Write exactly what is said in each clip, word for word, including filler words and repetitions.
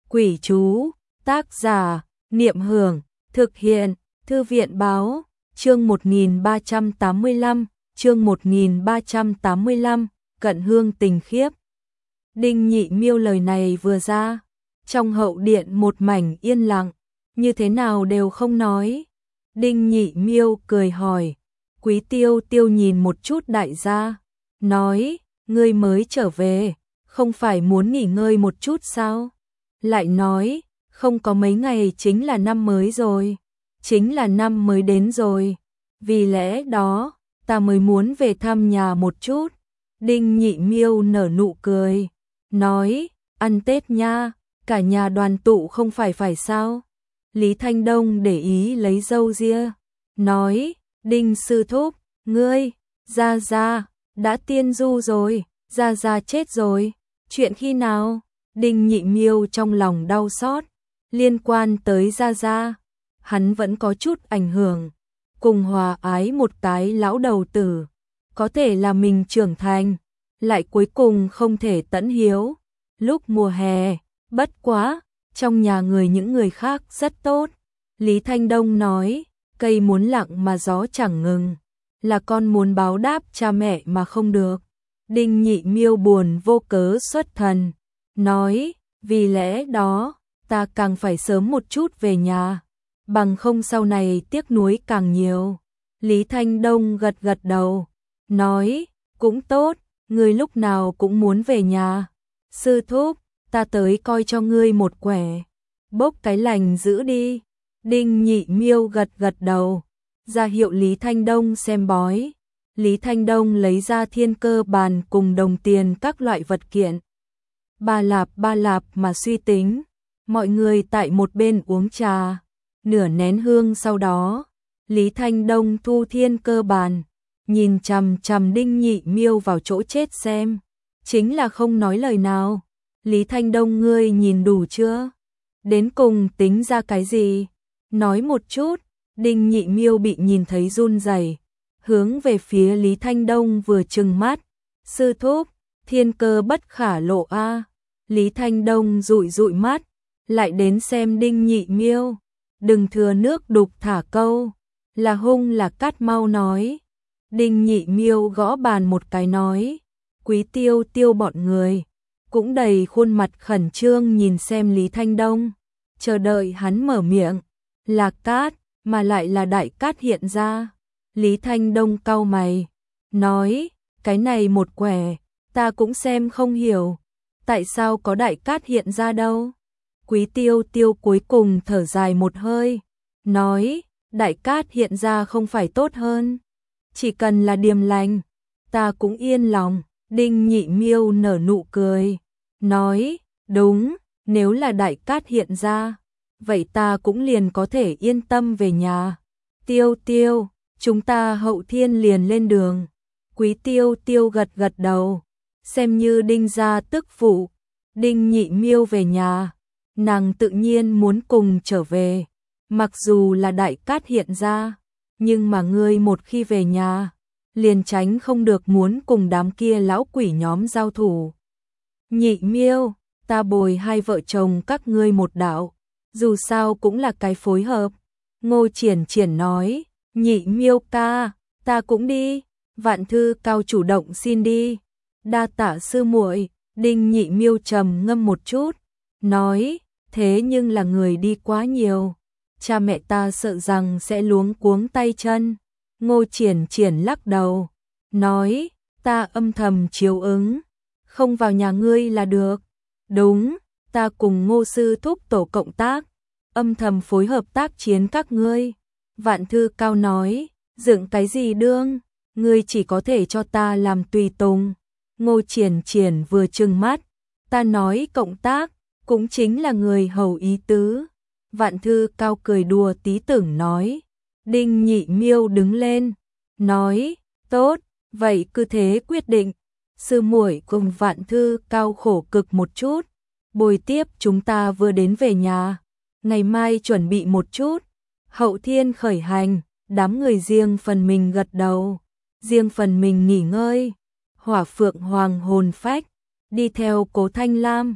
Quỷ chú, tác giả, Niệm Hưởng, thực hiện, Thư viện báo, chương một nghìn ba trăm tám mươi lăm, chương một nghìn ba trăm tám mươi lăm, cận hương tình khiếp. Đinh Nhị Miêu lời này vừa ra, trong hậu điện một mảnh yên lặng, như thế nào đều không nói. Đinh Nhị Miêu cười hỏi, Quý Tiêu Tiêu nhìn một chút đại gia, nói, ngươi mới trở về, không phải muốn nghỉ ngơi một chút sao? Lại nói, không có mấy ngày chính là năm mới rồi, chính là năm mới đến rồi, vì lẽ đó, ta mới muốn về thăm nhà một chút. Đinh Nhị Miêu nở nụ cười, nói, ăn Tết nha, cả nhà đoàn tụ không phải phải sao? Lý Thanh Đông để ý lấy râu ria, nói, Đinh sư thúc, ngươi, Gia Gia, đã tiên du rồi, Gia Gia chết rồi, chuyện khi nào? Đinh Nhị Miêu trong lòng đau xót, liên quan tới Gia Gia, hắn vẫn có chút ảnh hưởng, cùng hòa ái một cái lão đầu tử, có thể là mình trưởng thành, lại cuối cùng không thể tận hiếu. Lúc mùa hè, bất quá, trong nhà người những người khác rất tốt. Lý Thanh Đông nói, cây muốn lặng mà gió chẳng ngừng, là con muốn báo đáp cha mẹ mà không được. Đinh Nhị Miêu buồn vô cớ xuất thần, nói, vì lẽ đó, ta càng phải sớm một chút về nhà, bằng không sau này tiếc nuối càng nhiều. Lý Thanh Đông gật gật đầu, nói, cũng tốt, ngươi lúc nào cũng muốn về nhà. Sư thúc, ta tới coi cho ngươi một quẻ, bốc cái lành giữ đi. Đinh Nhị Miêu gật gật đầu, ra hiệu Lý Thanh Đông xem bói. Lý Thanh Đông lấy ra thiên cơ bàn cùng đồng tiền các loại vật kiện. Ba lạp ba lạp mà suy tính, mọi người tại một bên uống trà, nửa nén hương sau đó, Lý Thanh Đông thu thiên cơ bàn, nhìn chằm chằm Đinh Nhị Miêu vào chỗ chết xem, chính là không nói lời nào. Lý Thanh Đông, ngươi nhìn đủ chưa? Đến cùng tính ra cái gì? Nói một chút. Đinh Nhị Miêu bị nhìn thấy run rẩy, hướng về phía Lý Thanh Đông vừa trừng mắt, sư thúc, thiên cơ bất khả lộ a. À. Lý Thanh Đông dụi dụi mắt, lại đến xem Đinh Nhị Miêu, đừng thừa nước đục thả câu, là hung là cát mau nói. Đinh Nhị Miêu gõ bàn một cái nói, Quý Tiêu Tiêu bọn người, cũng đầy khuôn mặt khẩn trương nhìn xem Lý Thanh Đông, chờ đợi hắn mở miệng, là cát, mà lại là đại cát hiện ra. Lý Thanh Đông cau mày, nói, cái này một quẻ, ta cũng xem không hiểu, tại sao có đại cát hiện ra đâu. Quý Tiêu Tiêu cuối cùng thở dài một hơi, nói, đại cát hiện ra không phải tốt hơn, chỉ cần là điềm lành, ta cũng yên lòng. Đinh Nhị Miêu nở nụ cười, nói, đúng, nếu là đại cát hiện ra, vậy ta cũng liền có thể yên tâm về nhà. Tiêu Tiêu, chúng ta hậu thiên liền lên đường. Quý Tiêu Tiêu gật gật đầu, xem như Đinh gia tức phụ. Đinh Nhị Miêu về nhà, nàng tự nhiên muốn cùng trở về, mặc dù là đại cát hiện ra, nhưng mà ngươi một khi về nhà, liền tránh không được muốn cùng đám kia lão quỷ nhóm giao thủ. Nhị Miêu, ta bồi hai vợ chồng các ngươi một đạo, dù sao cũng là cái phối hợp. Ngô Triển Triển nói, Nhị Miêu ca, ta cũng đi. Vạn Thư Cao chủ động xin đi. Đa tạ sư muội. Đinh Nhị Miêu trầm ngâm một chút, nói, thế nhưng là người đi quá nhiều, cha mẹ ta sợ rằng sẽ luống cuống tay chân. Ngô Triển Triển lắc đầu, nói, ta âm thầm chiếu ứng, không vào nhà ngươi là được. Đúng, ta cùng Ngô sư thúc tổ cộng tác, âm thầm phối hợp tác chiến các ngươi. Vạn Thư Cao nói, dựng cái gì đương, ngươi chỉ có thể cho ta làm tùy tùng. Ngô Triển Triển vừa trừng mắt, ta nói cộng tác, cũng chính là người hầu ý tứ. Vạn Thư Cao cười đùa tí tưởng nói. Đinh Nhị Miêu đứng lên, nói, tốt, vậy cứ thế quyết định. Sư muội cùng Vạn Thư Cao khổ cực một chút, bồi tiếp chúng ta vừa đến về nhà, ngày mai chuẩn bị một chút, hậu thiên khởi hành. Đám người riêng phần mình gật đầu, riêng phần mình nghỉ ngơi. Hỏa Phượng Hoàng hồn phách, đi theo Cố Thanh Lam,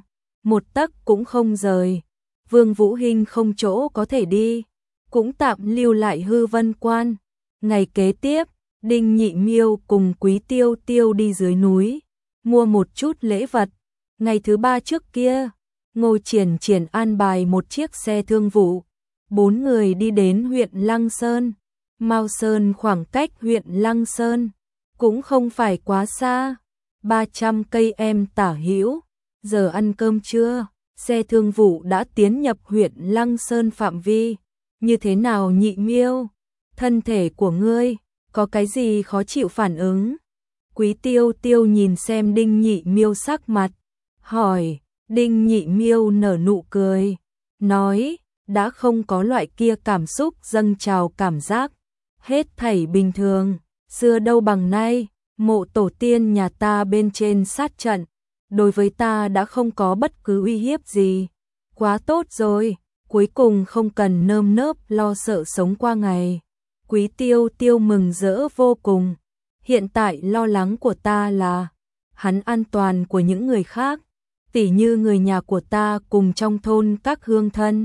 một tấc cũng không rời. Vương Vũ Hinh không chỗ có thể đi, cũng tạm lưu lại Hư Vân Quan. Ngày kế tiếp, Đinh Nhị Miêu cùng Quý Tiêu Tiêu đi dưới núi, mua một chút lễ vật. Ngày thứ ba trước kia, Ngô Triển Triển an bài một chiếc xe thương vụ, bốn người đi đến huyện Lăng Sơn. Mao Sơn khoảng cách huyện Lăng Sơn cũng không phải quá xa, ba trăm cây em tả hữu. Giờ ăn cơm trưa, xe thương vụ đã tiến nhập huyện Lăng Sơn phạm vi. Như thế nào Nhị Miêu? Thân thể của ngươi có cái gì khó chịu phản ứng? Quý Tiêu Tiêu nhìn xem Đinh Nhị Miêu sắc mặt, hỏi. Đinh Nhị Miêu nở nụ cười, nói, đã không có loại kia cảm xúc dâng trào cảm giác, hết thảy bình thường, xưa đâu bằng nay, mộ tổ tiên nhà ta bên trên sát trận, đối với ta đã không có bất cứ uy hiếp gì, quá tốt rồi, cuối cùng không cần nơm nớp lo sợ sống qua ngày. Quý Tiêu Tiêu mừng rỡ vô cùng, hiện tại lo lắng của ta là hắn an toàn của những người khác, tỉ như người nhà của ta cùng trong thôn các hương thân.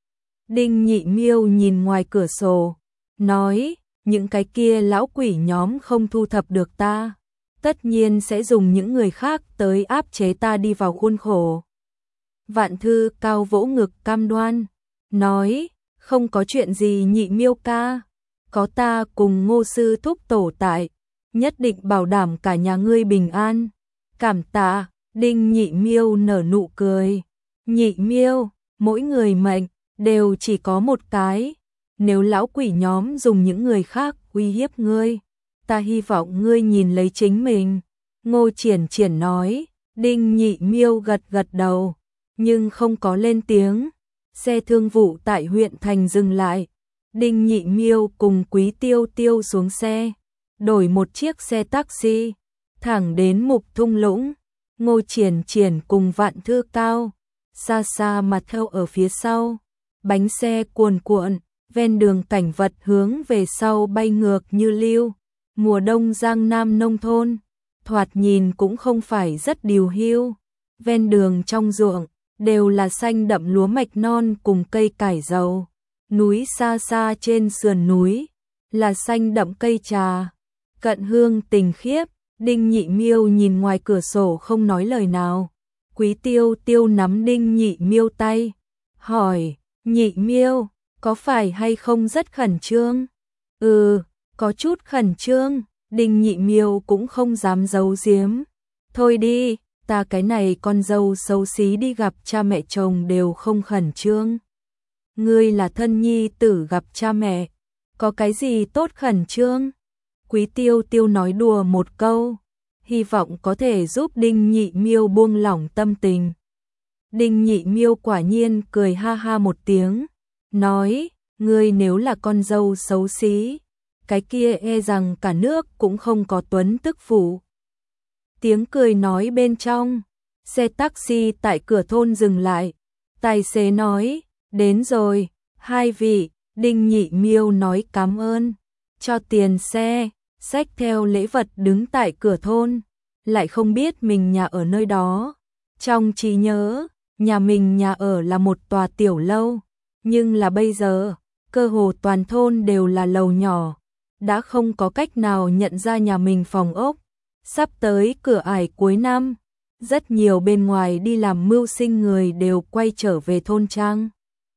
Đinh Nhị Miêu nhìn ngoài cửa sổ, nói, những cái kia lão quỷ nhóm không thu thập được ta, tất nhiên sẽ dùng những người khác tới áp chế ta đi vào khuôn khổ. Vạn Thư cao vỗ ngực cam đoan, nói, không có chuyện gì Nhị Miêu ca, có ta cùng Ngô sư thúc tổ tại, nhất định bảo đảm cả nhà ngươi bình an. Cảm tạ. Đinh Nhị Miêu nở nụ cười, Nhị Miêu, mỗi người mệnh đều chỉ có một cái, nếu lão quỷ nhóm dùng những người khác uy hiếp ngươi, ta hy vọng ngươi nhìn lấy chính mình. Ngô Triển Triển nói. Đinh Nhị Miêu gật gật đầu, nhưng không có lên tiếng. Xe thương vụ tại huyện thành dừng lại, Đinh Nhị Miêu cùng Quý Tiêu Tiêu xuống xe, đổi một chiếc xe taxi, thẳng đến Mục Thung Lũng. Ngô Triển Triển cùng Vạn Thư Cao, xa xa mà theo ở phía sau, bánh xe cuồn cuộn, ven đường cảnh vật hướng về sau bay ngược như lưu. Mùa đông Giang Nam nông thôn, thoạt nhìn cũng không phải rất điều hưu, ven đường trong ruộng, đều là xanh đậm lúa mạch non cùng cây cải dầu, núi xa xa trên sườn núi, là xanh đậm cây trà, cận hương tình khiếp. Đinh Nhị Miêu nhìn ngoài cửa sổ không nói lời nào. Quý Tiêu Tiêu nắm Đinh Nhị Miêu tay, hỏi, Nhị Miêu, có phải hay không rất khẩn trương? Ừ, có chút khẩn trương. Đinh Nhị Miêu cũng không dám giấu giếm. Thôi đi, ta cái này con dâu xấu xí đi gặp cha mẹ chồng đều không khẩn trương. Ngươi là thân nhi tử gặp cha mẹ, có cái gì tốt khẩn trương? Quý Tiêu Tiêu nói đùa một câu, hy vọng có thể giúp Đinh Nhị Miêu buông lỏng tâm tình. Đinh Nhị Miêu quả nhiên cười ha ha một tiếng, nói, ngươi nếu là con dâu xấu xí, cái kia e rằng cả nước cũng không có tuấn tức phụ. Tiếng cười nói bên trong, xe taxi tại cửa thôn dừng lại, tài xế nói, đến rồi, hai vị. Đinh Nhị Miêu nói cảm ơn, cho tiền xe, xách theo lễ vật đứng tại cửa thôn, lại không biết mình nhà ở nơi đó. Trong trí nhớ, nhà mình nhà ở là một tòa tiểu lâu, nhưng là bây giờ, cơ hồ toàn thôn đều là lầu nhỏ, đã không có cách nào nhận ra nhà mình phòng ốc. Sắp tới cửa ải cuối năm, rất nhiều bên ngoài đi làm mưu sinh người đều quay trở về thôn trang.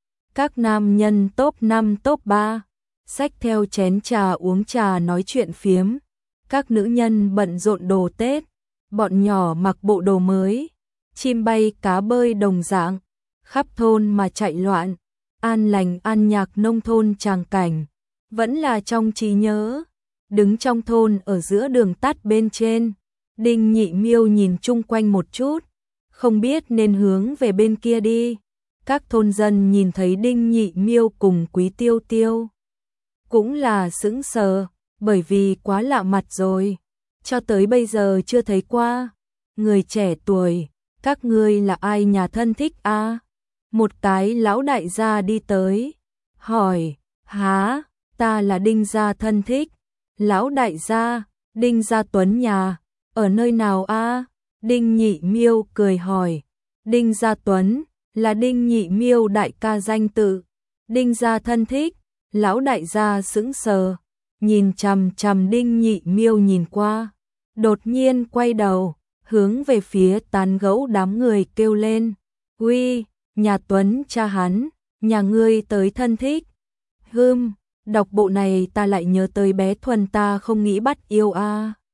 Các nam nhân top năm top ba, xách theo chén trà uống trà nói chuyện phiếm. Các nữ nhân bận rộn đồ Tết, bọn nhỏ mặc bộ đồ mới, chim bay cá bơi đồng dạng, khắp thôn mà chạy loạn, an lành an nhạc nông thôn tràng cảnh, vẫn là trong trí nhớ. Đứng trong thôn ở giữa đường tắt bên trên, Đinh Nhị Miêu nhìn chung quanh một chút, không biết nên hướng về bên kia đi. Các thôn dân nhìn thấy Đinh Nhị Miêu cùng Quý Tiêu Tiêu, cũng là sững sờ, bởi vì quá lạ mặt rồi, cho tới bây giờ chưa thấy qua. Người trẻ tuổi, các ngươi là ai nhà thân thích a? À? Một cái lão đại gia đi tới, hỏi, há, ta là Đinh gia thân thích. Lão đại gia, Đinh gia Tuấn nhà, ở nơi nào a? À? Đinh Nhị Miêu cười hỏi, Đinh Gia Tuấn, là Đinh Nhị Miêu đại ca danh tự. Đinh Gia thân thích, lão đại gia sững sờ, nhìn chằm chằm Đinh Nhị Miêu nhìn qua, đột nhiên quay đầu, hướng về phía tán gẫu đám người kêu lên, "Uy, nhà Tuấn cha hắn, nhà ngươi tới thân thích." Hừm, đọc bộ này ta lại nhớ tới bé Thuần ta không nghĩ bắt yêu a. À.